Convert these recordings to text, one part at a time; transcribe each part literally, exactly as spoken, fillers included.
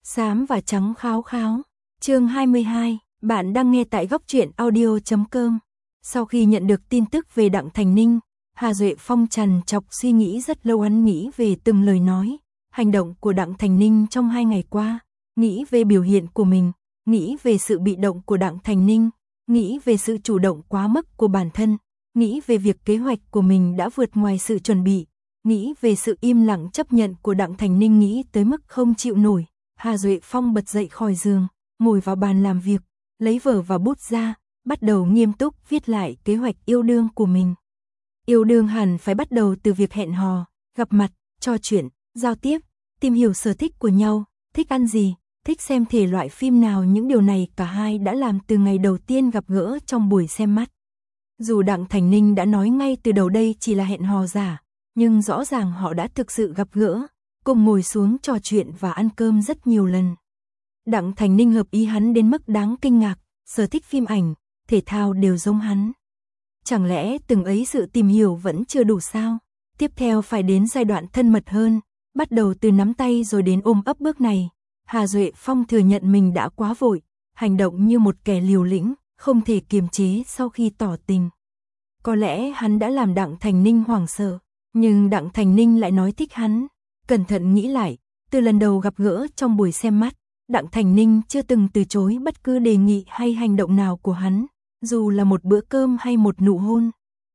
Xám và trắng kháo kháo. Chương hai mươi hai, bạn đang nghe tại góc truyện audio chấm com. Sau khi nhận được tin tức về Đặng Thành Ninh, Hà Duệ Phong trằn trọc suy nghĩ rất lâu, hắn nghĩ về từng lời nói, hành động của Đặng Thành Ninh trong hai ngày qua, nghĩ về biểu hiện của mình, nghĩ về sự bị động của Đặng Thành Ninh, nghĩ về sự chủ động quá mức của bản thân, nghĩ về việc kế hoạch của mình đã vượt ngoài sự chuẩn bị, nghĩ về sự im lặng chấp nhận của Đặng Thành Ninh, nghĩ tới mức không chịu nổi. Hà Duệ Phong bật dậy khỏi giường, ngồi vào bàn làm việc, lấy vở và bút ra, bắt đầu nghiêm túc viết lại kế hoạch yêu đương của mình. Yêu đương hẳn phải bắt đầu từ việc hẹn hò, gặp mặt, trò chuyện, giao tiếp, tìm hiểu sở thích của nhau, thích ăn gì, thích xem thể loại phim nào, những điều này cả hai đã làm từ ngày đầu tiên gặp gỡ trong buổi xem mắt. Dù Đặng Thành Ninh đã nói ngay từ đầu đây chỉ là hẹn hò giả, nhưng rõ ràng họ đã thực sự gặp gỡ, cùng ngồi xuống trò chuyện và ăn cơm rất nhiều lần. Đặng Thành Ninh hợp ý hắn đến mức đáng kinh ngạc, sở thích phim ảnh, thể thao đều giống hắn. Chẳng lẽ từng ấy sự tìm hiểu vẫn chưa đủ sao? Tiếp theo phải đến giai đoạn thân mật hơn, bắt đầu từ nắm tay rồi đến ôm ấp. Bước này, Hà Duệ Phong thừa nhận mình đã quá vội, hành động như một kẻ liều lĩnh, không thể kiềm chế sau khi tỏ tình. Có lẽ hắn đã làm Đặng Thành Ninh hoảng sợ, nhưng Đặng Thành Ninh lại nói thích hắn. Cẩn thận nghĩ lại, từ lần đầu gặp gỡ trong buổi xem mắt, Đặng Thành Ninh chưa từng từ chối bất cứ đề nghị hay hành động nào của hắn, dù là một bữa cơm hay một nụ hôn.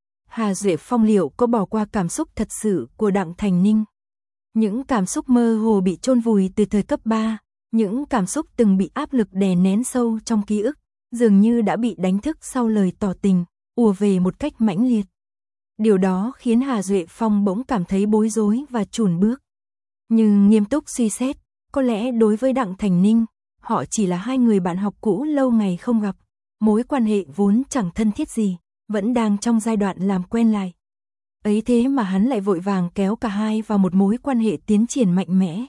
Hà Duệ Phong liệu có bỏ qua cảm xúc thật sự của Đặng Thành Ninh? Những cảm xúc mơ hồ bị chôn vùi từ thời cấp ba, những cảm xúc từng bị áp lực đè nén sâu trong ký ức, dường như đã bị đánh thức sau lời tỏ tình, ùa về một cách mãnh liệt. Điều đó khiến Hà Duệ Phong bỗng cảm thấy bối rối và chùn bước. Nhưng nghiêm túc suy xét, có lẽ đối với Đặng Thành Ninh, họ chỉ là hai người bạn học cũ lâu ngày không gặp, mối quan hệ vốn chẳng thân thiết gì, vẫn đang trong giai đoạn làm quen lại. Ấy thế mà hắn lại vội vàng kéo cả hai vào một mối quan hệ tiến triển mạnh mẽ.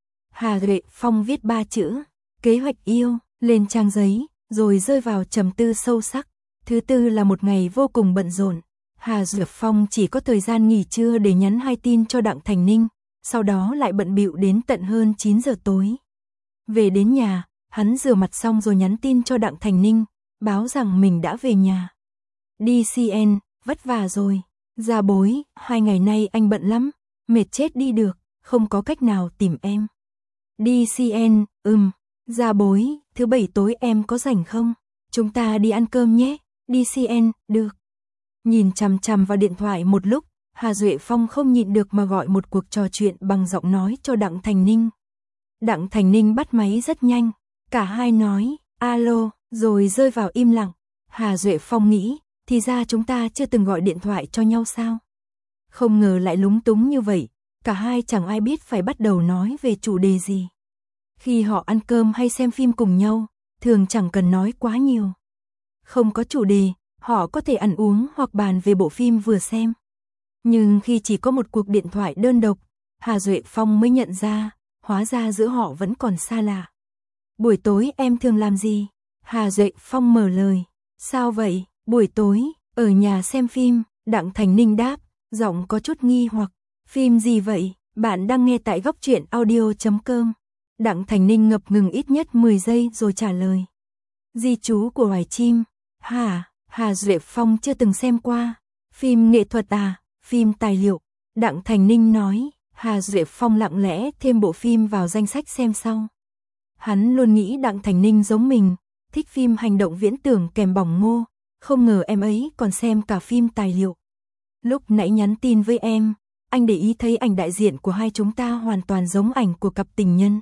Hà Duệ Phong viết ba chữ, kế hoạch yêu, lên trang giấy, rồi rơi vào trầm tư sâu sắc. Thứ tư là một ngày vô cùng bận rộn. Hà Duệ Phong chỉ có thời gian nghỉ trưa để nhắn hai tin cho Đặng Thành Ninh, sau đó lại bận bịu đến tận hơn chín giờ tối. Về đến nhà, hắn rửa mặt xong rồi nhắn tin cho Đặng Thành Ninh, báo rằng mình đã về nhà. Đi xê en, vất vả rồi. Gia bối, hai ngày nay anh bận lắm, mệt chết đi được, không có cách nào tìm em. Đi xê en, ừm. Gia bối, thứ bảy tối em có rảnh không? Chúng ta đi ăn cơm nhé. Đi xê en, được. Nhìn chằm chằm vào điện thoại một lúc, Hà Duệ Phong không nhịn được mà gọi một cuộc trò chuyện bằng giọng nói cho Đặng Thành Ninh. Đặng Thành Ninh bắt máy rất nhanh, cả hai nói, alo, rồi rơi vào im lặng. Hà Duệ Phong nghĩ, thì ra chúng ta chưa từng gọi điện thoại cho nhau sao? Không ngờ lại lúng túng như vậy, cả hai chẳng ai biết phải bắt đầu nói về chủ đề gì. Khi họ ăn cơm hay xem phim cùng nhau, thường chẳng cần nói quá nhiều. Không có chủ đề, họ có thể ăn uống hoặc bàn về bộ phim vừa xem. Nhưng khi chỉ có một cuộc điện thoại đơn độc, Hà Duệ Phong mới nhận ra, hóa ra giữa họ vẫn còn xa lạ. Buổi tối em thường làm gì? Hà Duệ Phong mở lời. Sao vậy? Buổi tối, ở nhà xem phim, Đặng Thành Ninh đáp, giọng có chút nghi hoặc. Phim gì vậy? Bạn đang nghe tại góc truyện audio chấm com. Đặng Thành Ninh ngập ngừng ít nhất mười giây rồi trả lời. Di trú của loài chim. Hả? Hà Duệ Phong chưa từng xem qua. Phim nghệ thuật à? Phim tài liệu. Đặng Thành Ninh nói. Hà Duệ Phong lặng lẽ thêm bộ phim vào danh sách xem sau. Hắn luôn nghĩ Đặng Thành Ninh giống mình, thích phim hành động viễn tưởng kèm bỏng ngô, không ngờ em ấy còn xem cả phim tài liệu. Lúc nãy nhắn tin với em, anh để ý thấy ảnh đại diện của hai chúng ta hoàn toàn giống ảnh của cặp tình nhân.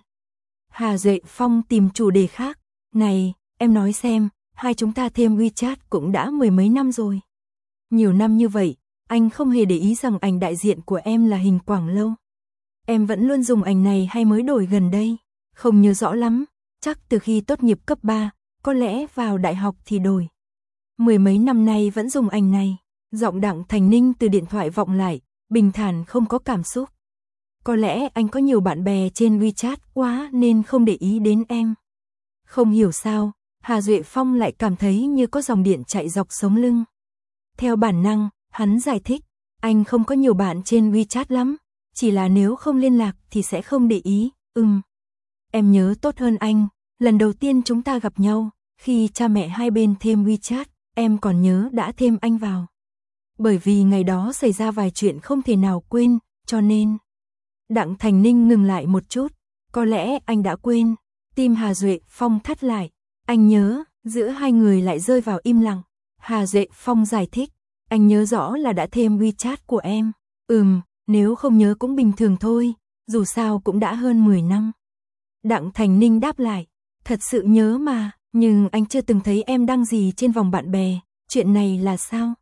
Hà Duệ Phong tìm chủ đề khác. Này, em nói xem, hai chúng ta thêm WeChat cũng đã mười mấy năm rồi. Nhiều năm như vậy, anh không hề để ý rằng ảnh đại diện của em là hình Quảng Lâu. Em vẫn luôn dùng ảnh này hay mới đổi gần đây? Không nhớ rõ lắm, chắc từ khi tốt nghiệp cấp ba, có lẽ vào đại học thì đổi. Mười mấy năm nay vẫn dùng ảnh này. Giọng Đặng Thành Ninh từ điện thoại vọng lại, bình thản không có cảm xúc. Có lẽ anh có nhiều bạn bè trên WeChat quá nên không để ý đến em. Không hiểu sao, Hà Duệ Phong lại cảm thấy như có dòng điện chạy dọc sống lưng. Theo bản năng, hắn giải thích, anh không có nhiều bạn trên WeChat lắm, chỉ là nếu không liên lạc thì sẽ không để ý, ừm. em nhớ tốt hơn anh, lần đầu tiên chúng ta gặp nhau, khi cha mẹ hai bên thêm WeChat, em còn nhớ đã thêm anh vào. Bởi vì ngày đó xảy ra vài chuyện không thể nào quên, cho nên... Đặng Thành Ninh ngừng lại một chút, có lẽ anh đã quên. Tim Hà Duệ Phong thắt lại, anh nhớ, giữa hai người lại rơi vào im lặng. Hà Duệ Phong giải thích, anh nhớ rõ là đã thêm WeChat của em. Ừm, nếu không nhớ cũng bình thường thôi, dù sao cũng đã hơn mười năm. Đặng Thành Ninh đáp lại, thật sự nhớ mà, nhưng anh chưa từng thấy em đăng gì trên vòng bạn bè, chuyện này là sao?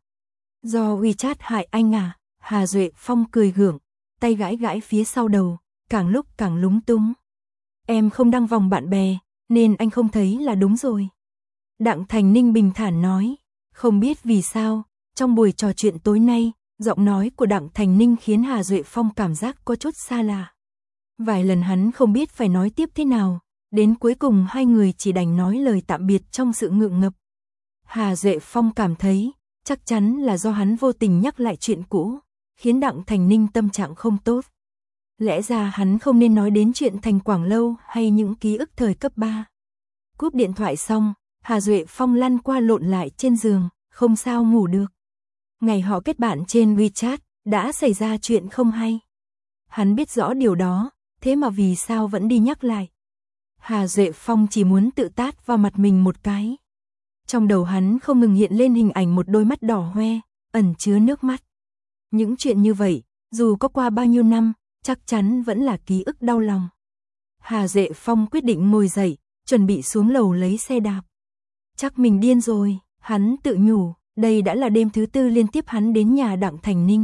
Do WeChat hại anh à? Hà Duệ Phong cười gượng, tay gãi gãi phía sau đầu, càng lúc càng lúng túng. Em không đăng vòng bạn bè, nên anh không thấy là đúng rồi. Đặng Thành Ninh bình thản nói, không biết vì sao, trong buổi trò chuyện tối nay, giọng nói của Đặng Thành Ninh khiến Hà Duệ Phong cảm giác có chút xa lạ. Vài lần hắn không biết phải nói tiếp thế nào, đến cuối cùng hai người chỉ đành nói lời tạm biệt trong sự ngượng ngập. Hà Duệ Phong cảm thấy, chắc chắn là do hắn vô tình nhắc lại chuyện cũ, khiến Đặng Thành Ninh tâm trạng không tốt. Lẽ ra hắn không nên nói đến chuyện Thành Quảng Lâu hay những ký ức thời cấp ba. Cúp điện thoại xong, Hà Duệ Phong lăn qua lộn lại trên giường, không sao ngủ được. Ngày họ kết bạn trên WeChat, đã xảy ra chuyện không hay. Hắn biết rõ điều đó, thế mà vì sao vẫn đi nhắc lại. Hà Duệ Phong chỉ muốn tự tát vào mặt mình một cái. Trong đầu hắn không ngừng hiện lên hình ảnh một đôi mắt đỏ hoe, ẩn chứa nước mắt. Những chuyện như vậy, dù có qua bao nhiêu năm, chắc chắn vẫn là ký ức đau lòng. Hà Duệ Phong quyết định ngồi dậy, chuẩn bị xuống lầu lấy xe đạp. Chắc mình điên rồi, hắn tự nhủ, đây đã là đêm thứ tư liên tiếp hắn đến nhà Đặng Thành Ninh.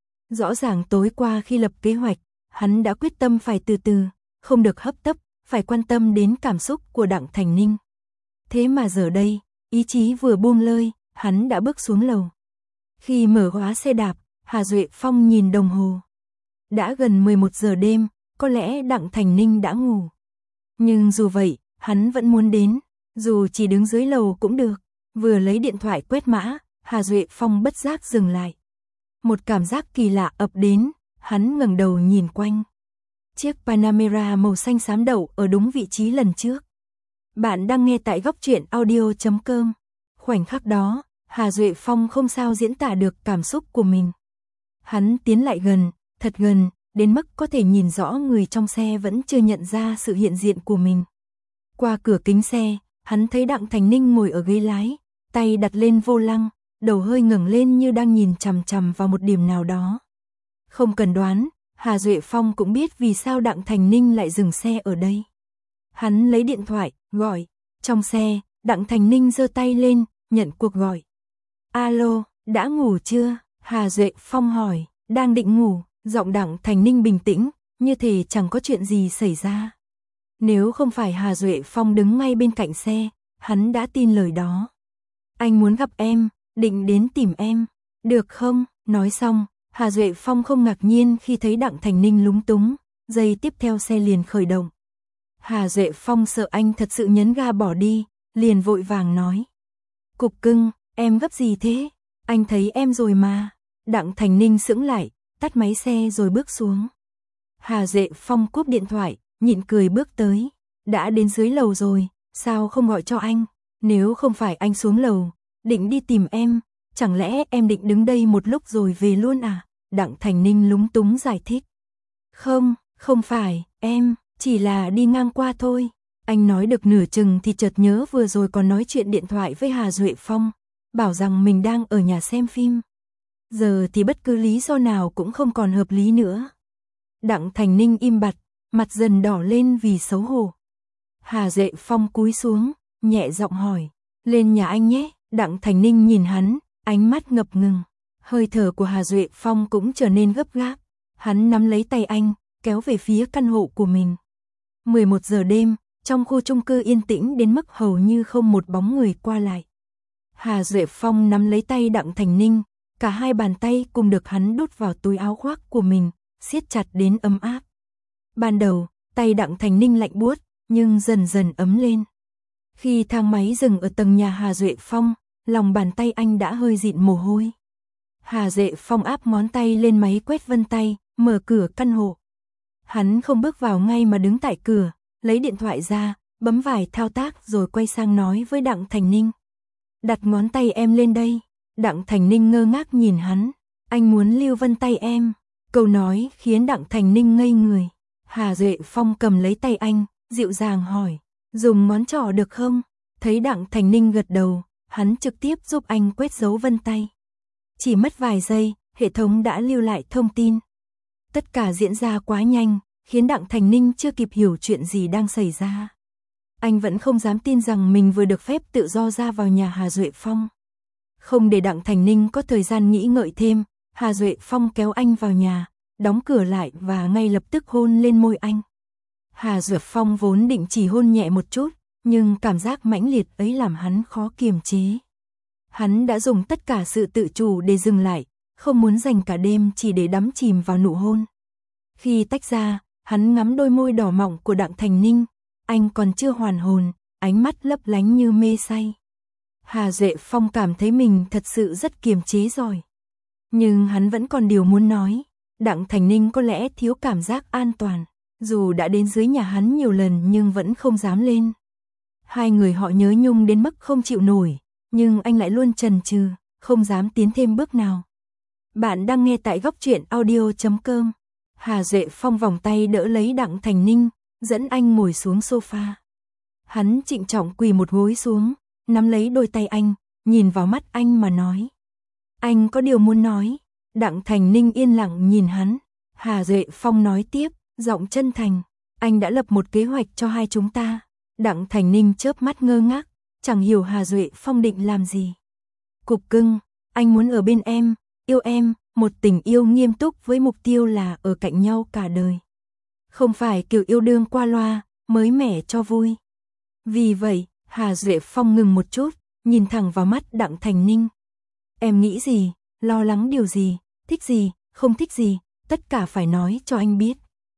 Rõ ràng tối qua khi lập kế hoạch, hắn đã quyết tâm phải từ từ, không được hấp tấp, phải quan tâm đến cảm xúc của Đặng Thành Ninh. Thế mà giờ đây, ý chí vừa buông lơi, hắn đã bước xuống lầu. Khi mở khóa xe đạp, Hà Duệ Phong nhìn đồng hồ. Đã gần mười một giờ đêm, có lẽ Đặng Thành Ninh đã ngủ. Nhưng dù vậy, hắn vẫn muốn đến, dù chỉ đứng dưới lầu cũng được. Vừa lấy điện thoại quét mã, Hà Duệ Phong bất giác dừng lại. Một cảm giác kỳ lạ ập đến, hắn ngẩng đầu nhìn quanh. Chiếc Panamera màu xanh xám đậu ở đúng vị trí lần trước. Bạn đang nghe tại góc truyện audio chấm com. Khoảnh khắc đó, Hà Duệ Phong không sao diễn tả được cảm xúc của mình. Hắn tiến lại gần, thật gần, đến mức có thể nhìn rõ người trong xe vẫn chưa nhận ra sự hiện diện của mình. Qua cửa kính xe, hắn thấy Đặng Thành Ninh ngồi ở ghế lái, tay đặt lên vô lăng, đầu hơi ngẩng lên như đang nhìn chằm chằm vào một điểm nào đó. Không cần đoán, Hà Duệ Phong cũng biết vì sao Đặng Thành Ninh lại dừng xe ở đây. Hắn lấy điện thoại, gọi. Trong xe, Đặng Thành Ninh giơ tay lên, nhận cuộc gọi. Alo, đã ngủ chưa? Hà Duệ Phong hỏi. Đang định ngủ, giọng Đặng Thành Ninh bình tĩnh, như thể chẳng có chuyện gì xảy ra. Nếu không phải Hà Duệ Phong đứng ngay bên cạnh xe, hắn đã tin lời đó. Anh muốn gặp em, định đến tìm em. Được không? Nói xong, Hà Duệ Phong không ngạc nhiên khi thấy Đặng Thành Ninh lúng túng, giây tiếp theo xe liền khởi động. Hà Duệ Phong sợ anh thật sự nhấn ga bỏ đi, liền vội vàng nói. Cục cưng, em gấp gì thế? Anh thấy em rồi mà. Đặng Thành Ninh sững lại, tắt máy xe rồi bước xuống. Hà Duệ Phong cúp điện thoại, nhịn cười bước tới. Đã đến dưới lầu rồi, sao không gọi cho anh? Nếu không phải anh xuống lầu, định đi tìm em, chẳng lẽ em định đứng đây một lúc rồi về luôn à? Đặng Thành Ninh lúng túng giải thích. Không, không phải, em, chỉ là đi ngang qua thôi. Anh nói được nửa chừng thì chợt nhớ vừa rồi còn nói chuyện điện thoại với Hà Duệ Phong, bảo rằng mình đang ở nhà xem phim. Giờ thì bất cứ lý do nào cũng không còn hợp lý nữa. Đặng Thành Ninh im bặt, mặt dần đỏ lên vì xấu hổ. Hà Duệ Phong cúi xuống, nhẹ giọng hỏi, lên nhà anh nhé. Đặng Thành Ninh nhìn hắn, ánh mắt ngập ngừng. Hơi thở của Hà Duệ Phong cũng trở nên gấp gáp. Hắn nắm lấy tay anh, kéo về phía căn hộ của mình. mười một giờ đêm, trong khu chung cư yên tĩnh đến mức hầu như không một bóng người qua lại. Hà Duệ Phong nắm lấy tay Đặng Thành Ninh, cả hai bàn tay cùng được hắn đút vào túi áo khoác của mình, siết chặt đến ấm áp. Ban đầu, tay Đặng Thành Ninh lạnh buốt, nhưng dần dần ấm lên. Khi thang máy dừng ở tầng nhà Hà Duệ Phong, lòng bàn tay anh đã hơi dịn mồ hôi. Hà Duệ Phong áp ngón tay lên máy quét vân tay, mở cửa căn hộ. Hắn không bước vào ngay mà đứng tại cửa, lấy điện thoại ra, bấm vài thao tác rồi quay sang nói với Đặng Thành Ninh. Đặt ngón tay em lên đây. Đặng Thành Ninh ngơ ngác nhìn hắn. Anh muốn lưu vân tay em. Câu nói khiến Đặng Thành Ninh ngây người. Hà Duệ Phong cầm lấy tay anh, dịu dàng hỏi, dùng ngón trỏ được không? Thấy Đặng Thành Ninh gật đầu, hắn trực tiếp giúp anh quét dấu vân tay. Chỉ mất vài giây, hệ thống đã lưu lại thông tin. Tất cả diễn ra quá nhanh, khiến Đặng Thành Ninh chưa kịp hiểu chuyện gì đang xảy ra. Anh vẫn không dám tin rằng mình vừa được phép tự do ra vào nhà Hà Duệ Phong. Không để Đặng Thành Ninh có thời gian nghĩ ngợi thêm, Hà Duệ Phong kéo anh vào nhà, đóng cửa lại và ngay lập tức hôn lên môi anh. Hà Duệ Phong vốn định chỉ hôn nhẹ một chút, nhưng cảm giác mãnh liệt ấy làm hắn khó kiềm chế. Hắn đã dùng tất cả sự tự chủ để dừng lại, không muốn dành cả đêm chỉ để đắm chìm vào nụ hôn. Khi tách ra, hắn ngắm đôi môi đỏ mọng của Đặng Thành Ninh, anh còn chưa hoàn hồn, ánh mắt lấp lánh như mê say. Hà Duệ Phong cảm thấy mình thật sự rất kiềm chế rồi. Nhưng hắn vẫn còn điều muốn nói. Đặng Thành Ninh có lẽ thiếu cảm giác an toàn, dù đã đến dưới nhà hắn nhiều lần nhưng vẫn không dám lên. Hai người họ nhớ nhung đến mức không chịu nổi, nhưng anh lại luôn chần chừ, không dám tiến thêm bước nào. Bạn đang nghe tại góc truyện audio chấm com. Hà Duệ Phong vòng tay đỡ lấy Đặng Thành Ninh, dẫn anh ngồi xuống sofa. Hắn trịnh trọng quỳ một gối xuống, nắm lấy đôi tay anh, nhìn vào mắt anh mà nói. Anh có điều muốn nói. Đặng Thành Ninh yên lặng nhìn hắn. Hà Duệ Phong nói tiếp, giọng chân thành. Anh đã lập một kế hoạch cho hai chúng ta. Đặng Thành Ninh chớp mắt ngơ ngác, chẳng hiểu Hà Duệ Phong định làm gì. Cục cưng, anh muốn ở bên em, yêu em, một tình yêu nghiêm túc với mục tiêu là ở cạnh nhau cả đời. Không phải kiểu yêu đương qua loa, mới mẻ cho vui. Vì vậy, Hà Duệ Phong ngừng một chút, nhìn thẳng vào mắt Đặng Thành Ninh. Em nghĩ gì, lo lắng điều gì, thích gì, không thích gì, tất cả phải nói cho anh biết.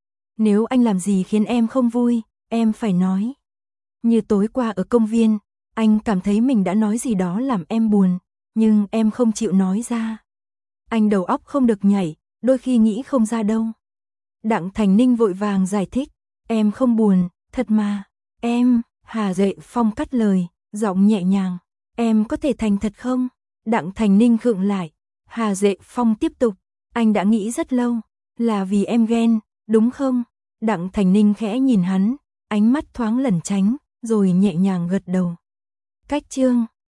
Nếu anh làm gì khiến em không vui, em phải nói. Như tối qua ở công viên, anh cảm thấy mình đã nói gì đó làm em buồn, nhưng em không chịu nói ra. Anh đầu óc không được nhảy, đôi khi nghĩ không ra đâu. Đặng Thành Ninh vội vàng giải thích, em không buồn, thật mà, em, Hà Duệ Phong cắt lời, giọng nhẹ nhàng, em có thể thành thật không? Đặng Thành Ninh khựng lại, Hà Duệ Phong tiếp tục, anh đã nghĩ rất lâu, là vì em ghen, đúng không? Đặng Thành Ninh khẽ nhìn hắn, ánh mắt thoáng lẩn tránh, rồi nhẹ nhàng gật đầu. Cách chương